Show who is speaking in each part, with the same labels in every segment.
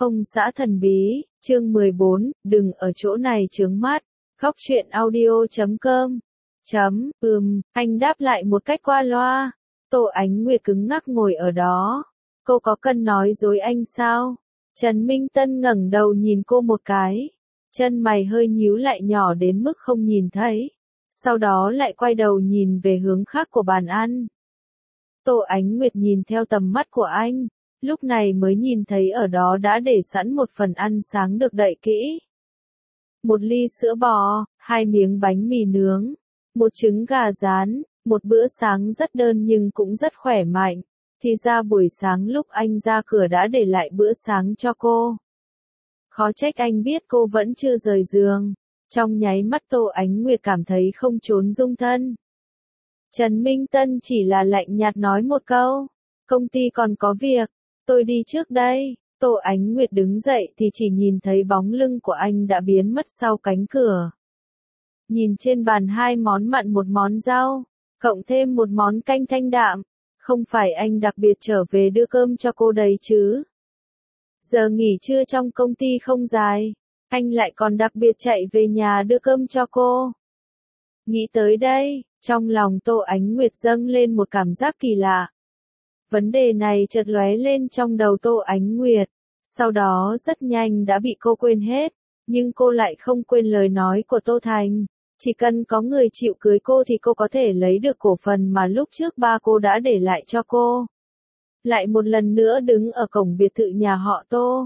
Speaker 1: Ông xã thần bí, chương 14, đừng ở chỗ này chướng mắt. Góc truyện audio.com. Anh đáp lại một cách qua loa. Tô Ánh Nguyệt cứng ngắc ngồi ở đó. Cô có cần nói dối anh sao? Trần Minh Tân ngẩng đầu nhìn cô một cái. Chân mày hơi nhíu lại nhỏ đến mức không nhìn thấy. Sau đó lại quay đầu nhìn về hướng khác của bàn ăn. Tô Ánh Nguyệt nhìn theo tầm mắt của anh. Lúc này mới nhìn thấy ở đó đã để sẵn một phần ăn sáng được đậy kỹ. Một ly sữa bò, 2 miếng bánh mì nướng, một trứng gà rán, một bữa sáng rất đơn nhưng cũng rất khỏe mạnh. Thì ra buổi sáng lúc anh ra cửa đã để lại bữa sáng cho cô. Khó trách anh biết cô vẫn chưa rời giường. Trong nháy mắt Tô Ánh Nguyệt cảm thấy không trốn dung thân. Trần Minh Tân chỉ là lạnh nhạt nói một câu. Công ty còn có việc. Tôi đi trước đây. Tô Ánh Nguyệt đứng dậy thì chỉ nhìn thấy bóng lưng của anh đã biến mất sau cánh cửa. Nhìn trên bàn 2 món mặn một món rau, cộng thêm một món canh thanh đạm. Không phải anh đặc biệt trở về đưa cơm cho cô đấy chứ. Giờ nghỉ trưa trong công ty không dài, anh lại còn đặc biệt chạy về nhà đưa cơm cho cô. Nghĩ tới đây, trong lòng Tô Ánh Nguyệt dâng lên một cảm giác kỳ lạ. Vấn đề này chợt lóe lên trong đầu Tô Ánh Nguyệt, sau đó rất nhanh đã bị cô quên hết, nhưng cô lại không quên lời nói của Tô Thành. Chỉ cần có người chịu cưới cô thì cô có thể lấy được cổ phần mà lúc trước ba cô đã để lại cho cô. Lại một lần nữa đứng ở cổng biệt thự nhà họ Tô.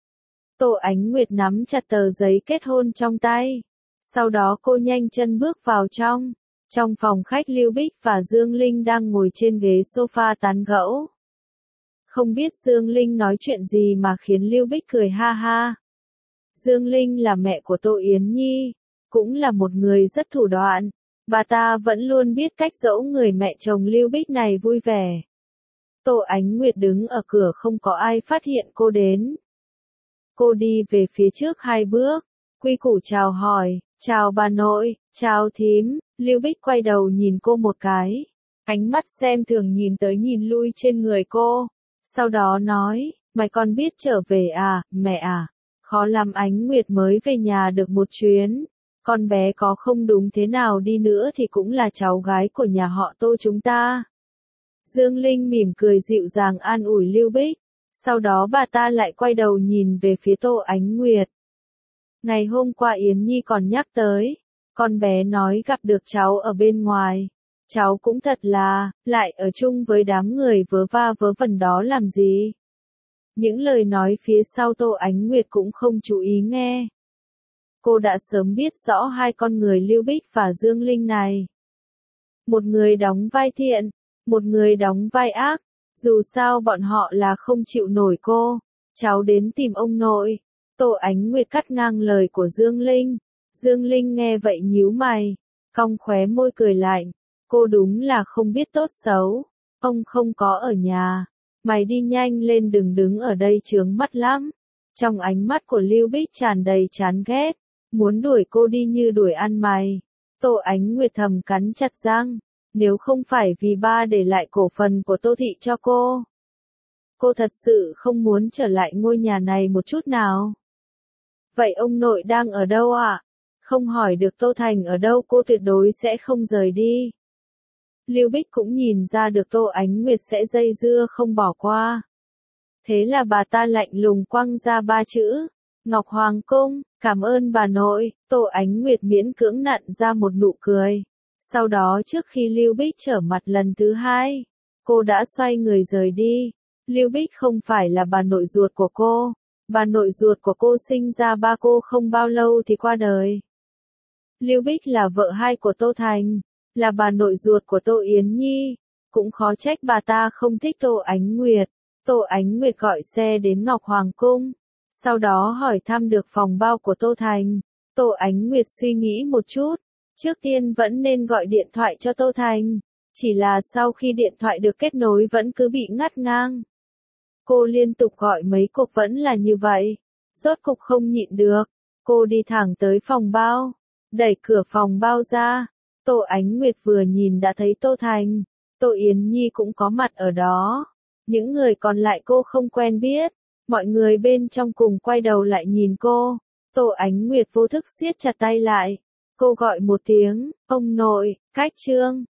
Speaker 1: Tô Ánh Nguyệt nắm chặt tờ giấy kết hôn trong tay. Sau đó cô nhanh chân bước vào trong. Trong phòng khách Lưu Bích và Dương Linh đang ngồi trên ghế sofa tán gẫu. Không biết Dương Linh nói chuyện gì mà khiến Lưu Bích cười ha ha. Dương Linh là mẹ của Tô Yến Nhi, cũng là một người rất thủ đoạn. Bà ta vẫn luôn biết cách dỗ người mẹ chồng Lưu Bích này vui vẻ. Tô Ánh Nguyệt đứng ở cửa không có ai phát hiện cô đến. Cô đi về phía trước 2 bước, quy củ chào hỏi, chào bà nội, chào thím. Lưu Bích quay đầu nhìn cô một cái, ánh mắt xem thường nhìn tới nhìn lui trên người cô, sau đó nói, mày còn biết trở về à, mẹ à, khó lắm Ánh Nguyệt mới về nhà được một chuyến, con bé có không đúng thế nào đi nữa thì cũng là cháu gái của nhà họ Tô chúng ta. Dương Linh mỉm cười dịu dàng an ủi Lưu Bích, sau đó bà ta lại quay đầu nhìn về phía Tô Ánh Nguyệt. Ngày hôm qua Yến Nhi còn nhắc tới. Con bé nói gặp được cháu ở bên ngoài. Cháu cũng thật là, lại ở chung với đám người vớ va vớ vẩn đó làm gì? Những lời nói phía sau Tô Ánh Nguyệt cũng không chú ý nghe. Cô đã sớm biết rõ 2 con người Lưu Bích và Dương Linh này. Một người đóng vai thiện, một người đóng vai ác. Dù sao bọn họ là không chịu nổi cô. Cháu đến tìm ông nội. Tô Ánh Nguyệt cắt ngang lời của Dương Linh. Dương Linh nghe vậy nhíu mày, cong khóe môi cười lạnh, cô đúng là không biết tốt xấu, ông không có ở nhà, mày đi nhanh lên đừng đứng ở đây chướng mắt lắm. Trong ánh mắt của Lưu Bích tràn đầy chán ghét, muốn đuổi cô đi như đuổi ăn mày. Tô Ánh Nguyệt thầm cắn chặt răng, nếu không phải vì ba để lại cổ phần của Tô Thị cho cô thật sự không muốn trở lại ngôi nhà này một chút nào. Vậy ông nội đang ở đâu ạ? Không hỏi được Tô Thành ở đâu cô tuyệt đối sẽ không rời đi. Lưu Bích cũng nhìn ra được Tô Ánh Nguyệt sẽ dây dưa không bỏ qua. Thế là bà ta lạnh lùng quăng ra 3 chữ. Ngọc Hoàng Cung, cảm ơn bà nội. Tô Ánh Nguyệt miễn cưỡng nặn ra một nụ cười. Sau đó trước khi Lưu Bích trở mặt lần thứ 2, cô đã xoay người rời đi. Lưu Bích không phải là bà nội ruột của cô. Bà nội ruột của cô sinh ra ba cô không bao lâu thì qua đời. Lưu Bích là vợ 2 của Tô Thành, là bà nội ruột của Tô Yến Nhi, cũng khó trách bà ta không thích Tô Ánh Nguyệt. Tô Ánh Nguyệt gọi xe đến Ngọc Hoàng Cung, sau đó hỏi thăm được phòng bao của Tô Thành. Tô Ánh Nguyệt suy nghĩ một chút, trước tiên vẫn nên gọi điện thoại cho Tô Thành, chỉ là sau khi điện thoại được kết nối vẫn cứ bị ngắt ngang. Cô liên tục gọi mấy cuộc vẫn là như vậy, rốt cục không nhịn được, cô đi thẳng tới phòng bao. Đẩy cửa phòng bao ra, Tô Ánh Nguyệt vừa nhìn đã thấy Tô Thành, Tô Yến Nhi cũng có mặt ở đó. Những người còn lại cô không quen biết, Mọi người bên trong cùng quay đầu lại nhìn cô. Tô Ánh Nguyệt vô thức siết chặt tay lại. Cô gọi một tiếng, ông nội, cách Trương.